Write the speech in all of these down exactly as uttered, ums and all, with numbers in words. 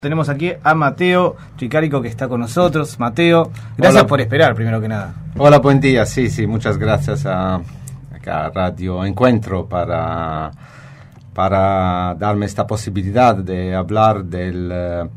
Tenemos aquí a Mateo Tricarico que está con nosotros. Mateo, gracias Hola. por esperar, primero que nada. Hola, buen día. Sí, sí, muchas gracias a, a Radio Encuentro para, para darme esta posibilidad de hablar del,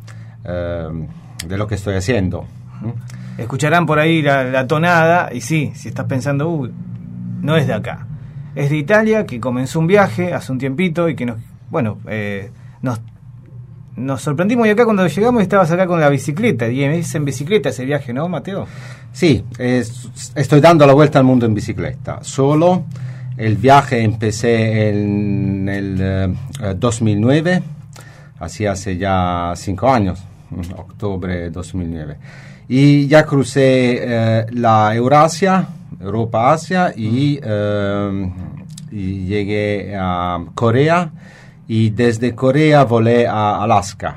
uh, de lo que estoy haciendo. Escucharán por ahí la, la tonada, y sí, si estás pensando, uy, no es de acá. Es de Italia, que comenzó un viaje hace un tiempito y que nos, bueno, eh, nos... Nos sorprendimos y acá cuando llegamos estabas acá con la bicicleta, y es en bicicleta ese viaje, ¿no, Mateo? Sí, es, estoy dando la vuelta al mundo en bicicleta. Solo el viaje empecé en el uh, dos mil nueve, así hace ya cinco años, octubre dos mil nueve. Y ya crucé uh, la Eurasia, Europa-Asia, y, uh, y llegué a Corea. Y desde Corea volé a Alaska.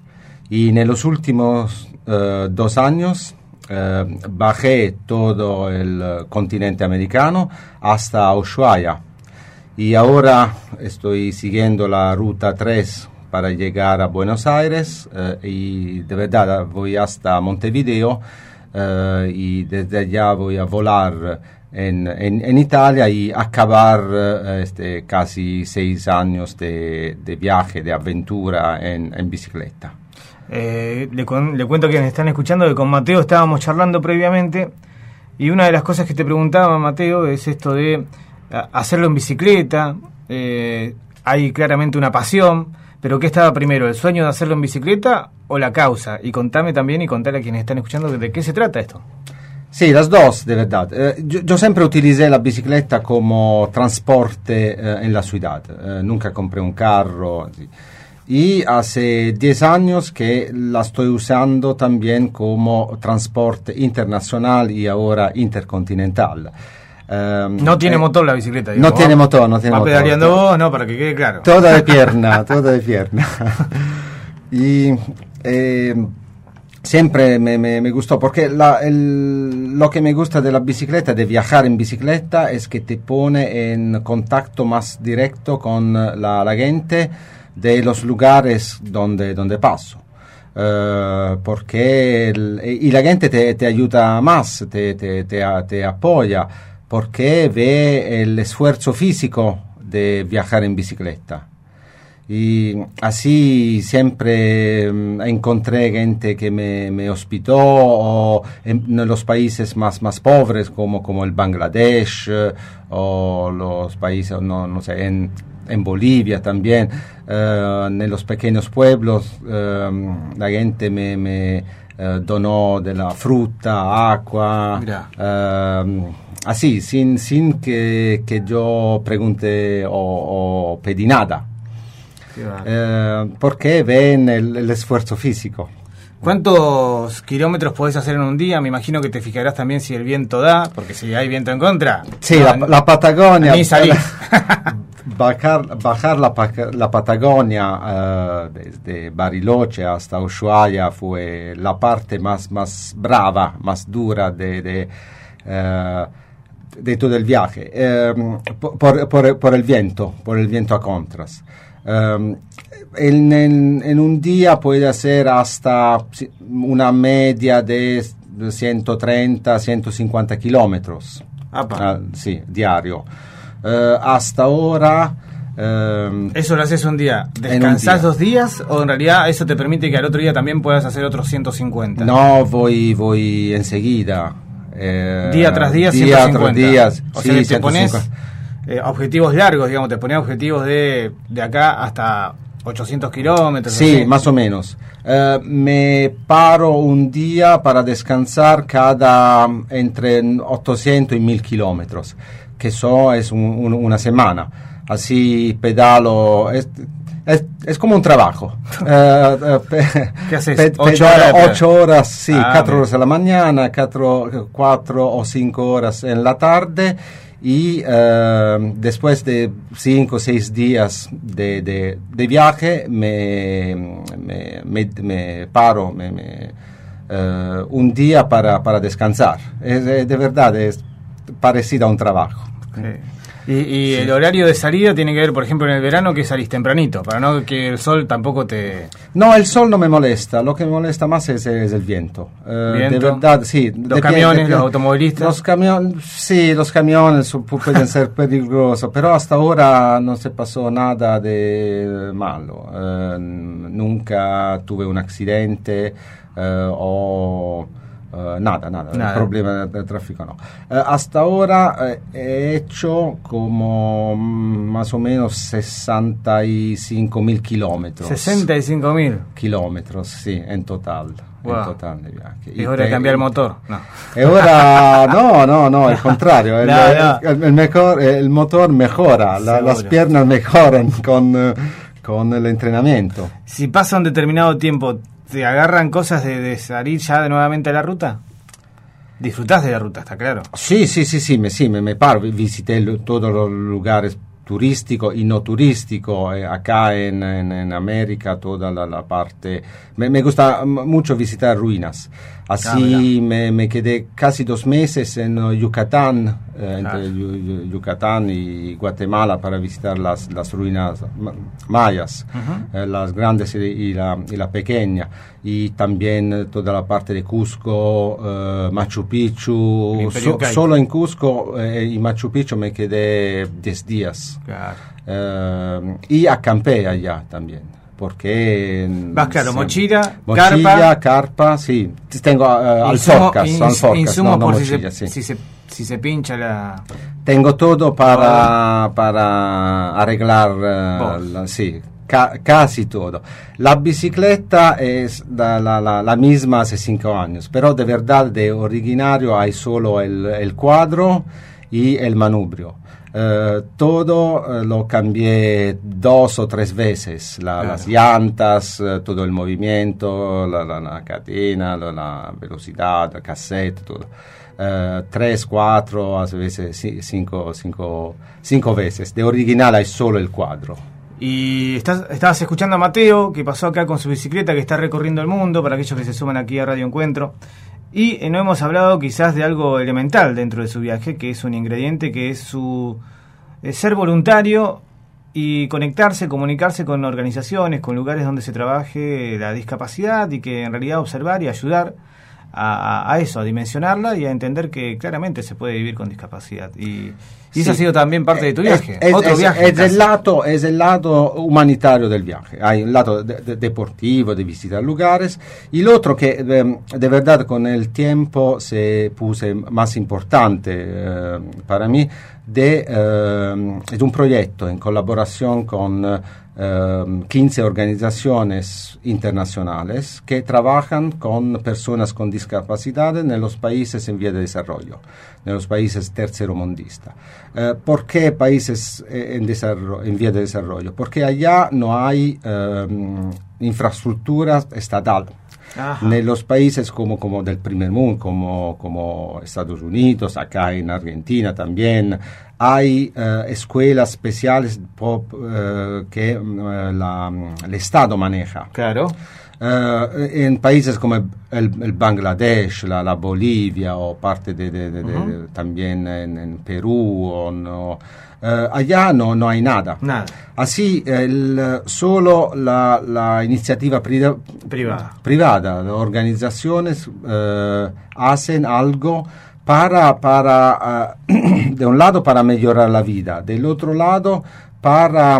Y en los últimos uh, dos años uh, bajé todo el uh, continente americano hasta Ushuaia. Y ahora estoy siguiendo la ruta tres para llegar a Buenos Aires. Uh, y de verdad voy hasta Montevideo. Uh, y desde allá voy a volar En, en, en Italia y acabar uh, este, casi seis años de, de viaje, de aventura en, en bicicleta. Eh, le, con, le cuento a quienes están escuchando que con Mateo estábamos charlando previamente y una de las cosas que te preguntaba, Mateo, es esto de a, hacerlo en bicicleta. Eh, hay claramente una pasión, pero ¿qué estaba primero, el sueño de hacerlo en bicicleta o la causa? Y contame también y contale a quienes están escuchando de qué se trata esto. Sí, las dos, de verdad. Eh, yo, yo siempre utilicé la bicicleta como transporte eh, en la ciudad. Eh, nunca compré un carro. Así. Y hace diez años que la estoy usando también como transporte internacional y ahora intercontinental. Um, no tiene eh, motor la bicicleta. Digo, no tiene motor, no tiene va motor. Va pedaleando vos, no, para que quede claro. Toda de pierna, toda de pierna. Y... Eh, Siempre me, me, me gustó, porque la, el, lo que me gusta de la bicicleta, de viajar en bicicleta, es que te pone en contacto más directo con la, la gente de los lugares donde, donde paso. Uh, porque el, y la gente te, te ayuda más, te, te, te, te apoya, porque ve el esfuerzo físico de viajar en bicicleta. Y así siempre um, encontré gente que me, me hospitó o en, en los países más, más pobres como, como el Bangladesh uh, o los países, no, no sé, en, en Bolivia también, uh, en los pequeños pueblos uh, la gente me, me uh, donó de la fruta, agua, uh, así, sin, sin que, que yo pregunte o, o pedí nada. Eh, porque ven el, el esfuerzo físico. ¿Cuántos kilómetros podés hacer en un día? Me imagino que te fijarás también si el viento da, porque si hay viento en contra. Sí, no, la, la Patagonia. Ni salís. bajar bajar la, la Patagonia uh, desde Bariloche hasta Ushuaia fue la parte más, más brava, más dura de, de, uh, de todo el viaje. Uh, por, por, por el viento, por el viento a contras. Um, en, en, en un día puede hacer hasta una media de ciento treinta, ciento cincuenta kilómetros. Uh, sí, diario. Uh, hasta ahora... Um, ¿Eso lo haces un día? ¿Descansás un día. dos días? ¿O en realidad eso te permite que al otro día también puedas hacer otros ciento cincuenta? No, voy, voy enseguida. Uh, día tras día, día ciento cincuenta. Tras días, o sí, sea, que te ciento cincuenta. Pones... Eh, objetivos largos, digamos, te ponía objetivos de, de acá hasta ochocientos kilómetros. Sí, así. Más o menos. Uh, me paro un día para descansar cada entre ochocientos y mil kilómetros, que eso es un, un, una semana. Así pedalo, es, es, es como un trabajo. uh, uh, pe, ¿Qué haces? Pe, ¿Ocho horas? Ocho horas, sí, ah, cuatro horas a la mañana, cuatro, cuatro o cinco horas en la tarde. Y uh, después de cinco o seis días de, de, de viaje me, me, me, me paro me, me, uh, un día para, para descansar. Es, de verdad es parecido a un trabajo. Sí. Y, y sí. El horario de salida tiene que ver, por ejemplo, en el verano, que salís tempranito, para no que el sol tampoco te... No, el sol no me molesta, lo que me molesta más es, es el viento. Uh, ¿Viento? De verdad, sí. Los de camiones, de los automovilistas. Los camiones, sí, los camiones pueden ser peligrosos, pero hasta ahora no se pasó nada de malo. Uh, nunca tuve un accidente uh, o... Uh, nada, nada, nada, el problema del tráfico no. Uh, hasta ahora uh, he hecho como mm, más o menos sesenta y cinco mil kilómetros. sesenta y cinco mil Kilómetros, sí, en total. Wow. En total de viaje. Es hora de cambiar el motor. No. Es hora, no, no, no, al contrario. El, no, no. el, el, mejor, el motor mejora, la, las piernas mejoran con, uh, con el entrenamiento. Si pasa un determinado tiempo, ¿te agarran cosas de, de salir ya de nuevamente a la ruta? ¿Disfrutás de la ruta, está claro? Sí, sí, sí, sí, me, sí, me, me paro, visité lo, todos los lugares turísticos y no turísticos, eh, acá en, en, en América, toda la, la parte... Me, me gusta mucho visitar ruinas, así ah, me, me quedé casi dos meses en Yucatán, eh, entre ah. Yucatán y Guatemala para visitar las, las ruinas mayas, uh-huh. eh, las grandes y, y, la, y la pequeña, y también toda la parte de Cusco, eh, Machu Picchu. So, solo en Cusco eh, y Machu Picchu me quedé diez días. Claro. Eh, y acampé allá también. Porque... Vas claro, mochila, mochila, carpa... carpa, sí. Tengo uh, alforcas, ins, alforcas, insumos no, no por mochila, si, se, sí. si, se, si se pincha la... Tengo todo para, oh. para arreglar, uh, la, sí, ca, casi todo. La bicicleta es la, la, la, la misma hace cinco años, pero de verdad de originario hay solo el, el cuadro y el manubrio. Uh, todo uh, lo cambié dos o tres veces, la, claro. Las llantas, uh, todo el movimiento, la, la, la cadena, la, la velocidad, el cassette, todo. Uh, tres, cuatro, a veces cinco, cinco, cinco veces. De original hay solo el cuadro. Y estás, estabas escuchando a Mateo, que pasó acá con su bicicleta, que está recorriendo el mundo, para aquellos que se suman aquí a Radio Encuentro. Y eh, no hemos hablado quizás de algo elemental dentro de su viaje, que es un ingrediente, que es su eh, ser voluntario y conectarse, comunicarse con organizaciones, con lugares donde se trabaje la discapacidad, y que en realidad observar y ayudar a, a eso, a dimensionarla y a entender que claramente se puede vivir con discapacidad. Y, y sí. Eso ha sido también parte de tu viaje. Es, Otro es, viaje. Es el, lado, es el lado humanitario del viaje. Hay un lado de, de, deportivo, de visitar lugares, y el otro que de, de verdad con el tiempo se puso más importante eh, para mí, de, eh, es un proyecto en colaboración con eh, quince organizaciones internacionales que trabajan con personas con discapacidad en los países en vía de desarrollo, en los países tercermundistas. Eh, ¿Por qué países en, desarrollo, en vía de desarrollo? Porque allá no hay eh, infraestructura estatal. Ajá. En los países como, como del primer mundo, como, como Estados Unidos, acá en Argentina también, hay uh, escuelas especiales pop, uh, que uh, la, el Estado maneja. Claro. Uh, en países como el, el, el Bangladesh, la, la Bolivia o parte de, de, de, uh-huh. de, de también en, en Perú o no, uh, allá no, no hay nada. Nada. Así el, solo la, la iniciativa pri- privada, privada, las organizaciones uh, hacen algo para, para uh, de un lado para mejorar la vida, del otro lado para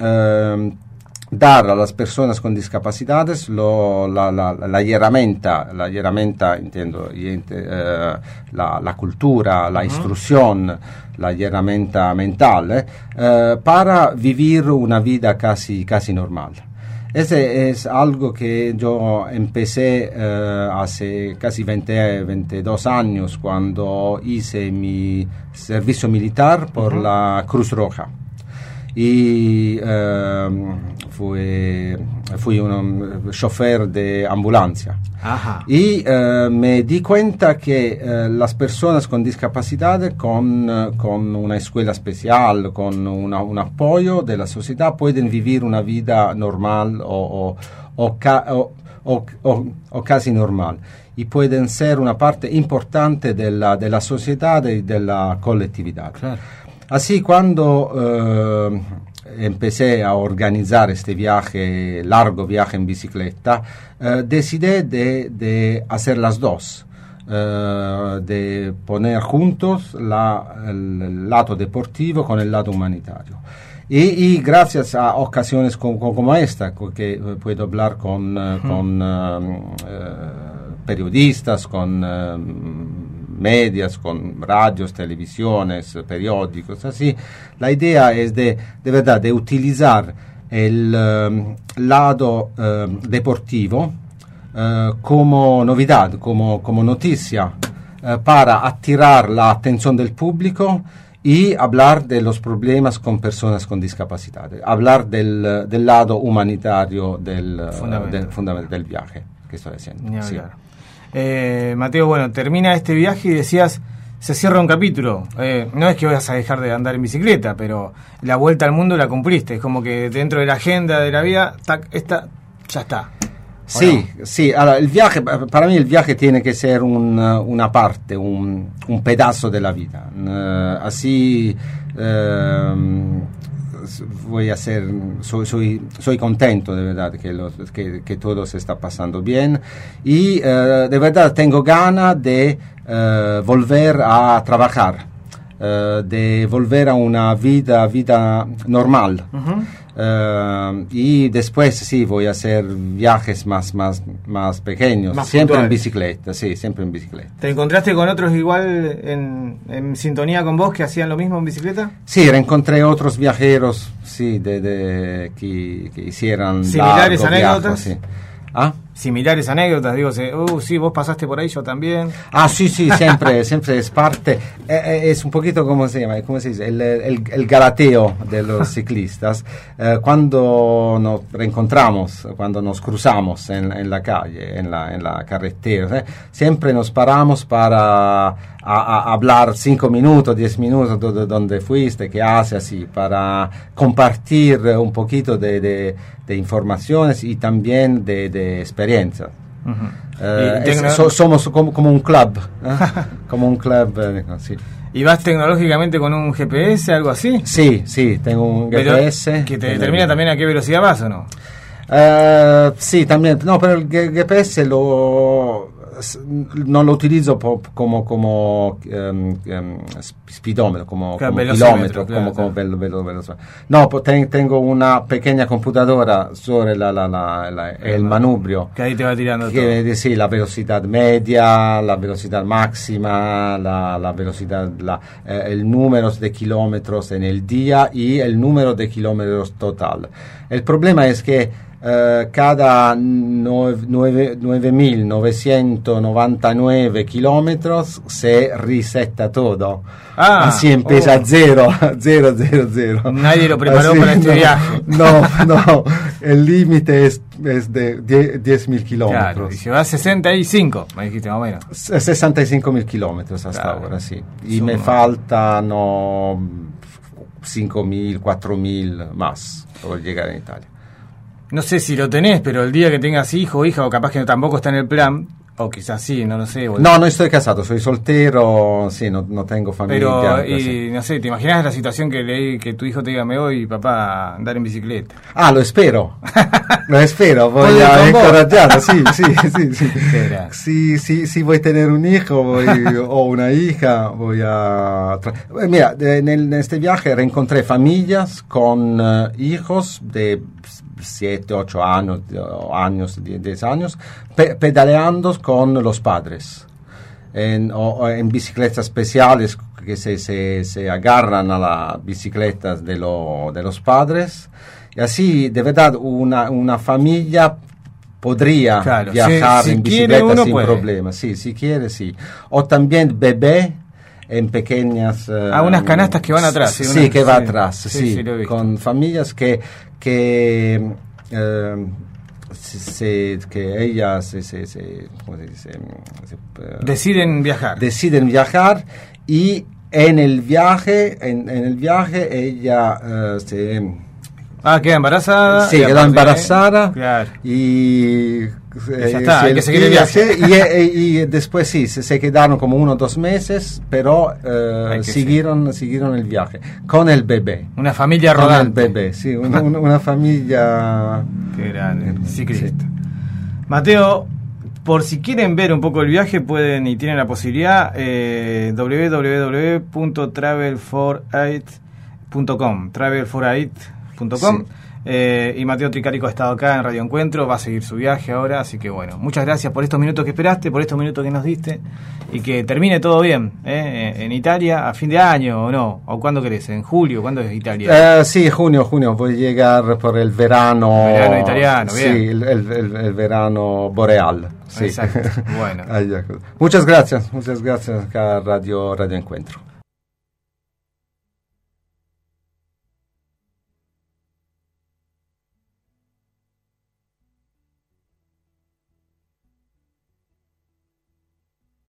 uh, dar a las personas con discapacidades lo, la, la, la herramienta, la herramienta, entiendo, eh, la, la cultura, la uh-huh. instrucción, la herramienta mental, eh, eh, para vivir una vida casi, casi normal. Ese es algo que yo empecé eh, hace casi veinte, veintidós años, cuando hice mi servicio militar por uh-huh. la Cruz Roja. Y eh, fui, fui un chofer de ambulancia. Ajá. Y eh, me di cuenta que eh, las personas con discapacidad, con, con una escuela especial, con una, un apoyo de la sociedad, pueden vivir una vida normal o, o, o, ca, o, o, o, o casi normal. Y pueden ser una parte importante de la, de la sociedad y de la colectividad. Claro. Así cuando eh, empecé a organizar este viaje, largo viaje en bicicleta, eh, decidí de, de hacer las dos, eh, de poner juntos la, el, el lado deportivo con el lado humanitario. Y, y gracias a ocasiones como, como esta, que puedo hablar con, uh, con uh, uh, periodistas, con uh, medios, con radios, televisiones, periódicos, así, la idea es de, de verdad, de utilizar el uh, lado uh, deportivo uh, como novedad, como, como noticia, uh, para atirar la atención del público y hablar de los problemas con personas con discapacidad, hablar del, del lado humanitario del, del, fundamental del viaje que estoy haciendo. Ya, sí. Claro. Eh, Mateo, bueno, termina este viaje y decías, se cierra un capítulo. Eh, no es que vayas a dejar de andar en bicicleta, pero la vuelta al mundo la cumpliste. Es como que dentro de la agenda de la vida, tac, esta, ya está. Sí, no? sí. Ahora, el viaje, para mí el viaje tiene que ser un, una parte, un, un pedazo de la vida. Uh, así uh, voy a ser, soy, soy, soy contento de verdad que, los, que, que todo se está pasando bien y uh, de verdad tengo ganas de uh, volver a trabajar, uh, de volver a una vida, vida normal. Uh-huh. Uh, y después sí voy a hacer viajes más más más pequeños, más siempre puntual. En bicicleta, sí, siempre en bicicleta. ¿Te encontraste con otros igual en, en sintonía con vos que hacían lo mismo en bicicleta? Sí, reencontré otros viajeros, sí, de, de que, que hicieran similares anécdotas. Viajes, sí. ¿Ah? Similares anécdotas, digo, uh, sí, vos pasaste por ahí, yo también. Ah, sí, sí, siempre, siempre es parte, eh, es un poquito como se llama, ¿cómo se dice? El, el, el galateo de los ciclistas. Eh, cuando nos reencontramos, cuando nos cruzamos en, en la calle, en la, en la carretera, eh, siempre nos paramos para a, a hablar cinco minutos, diez minutos de dónde fuiste, qué haces, así, para compartir un poquito de, de, de informaciones y también de, de experiencias. Uh-huh. uh, es, so, somos como, como un club, ¿eh? Como un club, eh, sí. ¿Y vas tecnológicamente con un G P S, algo así? Sí, sí, tengo un G P S. ¿Que te determina el... también a qué velocidad vas o no? Uh, sí, también, no, pero el G P S lo... no lo utilizo po, como como um, um, speedómetro, como, como kilómetro, claro, como, como velo, velo, velo. No, ten, tengo una pequeña computadora sobre la, la, la, la, el manubrio. Que ahí te va tirando que, todo. Sí, la velocidad media, la velocidad máxima, la, la velocidad, la, eh, el número de kilómetros en el día y el número de kilómetros total. El problema es que Uh, cada nueve mil novecientos noventa y nueve kilómetros se reseta todo. Ah, así empieza oh. a cero, cero, cero, cero. Nadie lo preparó así, para este no, viaje. No, no, el límite es, es de diez mil kilómetros. Claro, y llevas sesenta y cinco, me dijiste más o menos. sesenta y cinco mil kilómetros hasta claro. ahora, sí. Y Son me faltan no, cinco mil, cuatro mil más por llegar a Italia. No sé si lo tenés, pero el día que tengas hijo o hija, o capaz que tampoco está en el plan, o quizás sí, no lo sé. Boludo. No, no estoy casado, soy soltero, sí, no, no tengo familia. Pero, y, no sé, ¿te imaginas la situación que leí que tu hijo te diga, me voy, papá, a andar en bicicleta? Ah, lo espero, lo espero, voy a encorajado, sí, sí, sí, sí. Sí, sí, sí, voy a tener un hijo voy, o una hija, voy a... Tra- Mira, en, el, en este viaje reencontré familias con uh, hijos de siete, ocho años, años, diez años, pe- pedaleando con los padres, en, o, o en bicicletas especiales que se, se, se agarran a las bicicletas de, lo, de los padres, y así, de verdad, una, una familia podría claro, viajar si, si en bicicleta sin problema, sí, si quiere, sí. O también bebé, en pequeñas... Uh, ah, unas canastas que van atrás. Sí, sí, una, que va sí, atrás, sí, sí, sí con familias que... que uh, se, que ellas se, se, se, ¿cómo se dice? Se, uh, deciden viajar. Deciden viajar y en el viaje, en, en el viaje ella uh, se... Ah, queda embarazada. Sí, quedó embarazada. Claro. Y, y ya está, hay que seguir el viaje. Y, y, y después sí, se, se quedaron como uno o dos meses, pero eh, siguieron, siguieron el viaje con el bebé. Una familia rodante. Con el bebé, sí, una, una, una familia. Qué grande, ciclista. Sí. Mateo, por si quieren ver un poco el viaje, pueden y tienen la posibilidad, eh, doble u doble u doble u punto travel for eight punto com, travel for eight punto com. Sí. Eh, y Mateo Tricarico ha estado acá en Radio Encuentro, va a seguir su viaje ahora, así que bueno, muchas gracias por estos minutos que esperaste, por estos minutos que nos diste, y que termine todo bien, ¿eh? En Italia a fin de año o no, o cuándo querés, en julio, ¿cuándo es Italia? Uh, sí, junio, junio, voy a llegar por el verano, verano italiano, bien. Sí, el, el, el verano boreal. Sí. Exacto, bueno. Muchas gracias, muchas gracias acá a Radio, Radio Encuentro.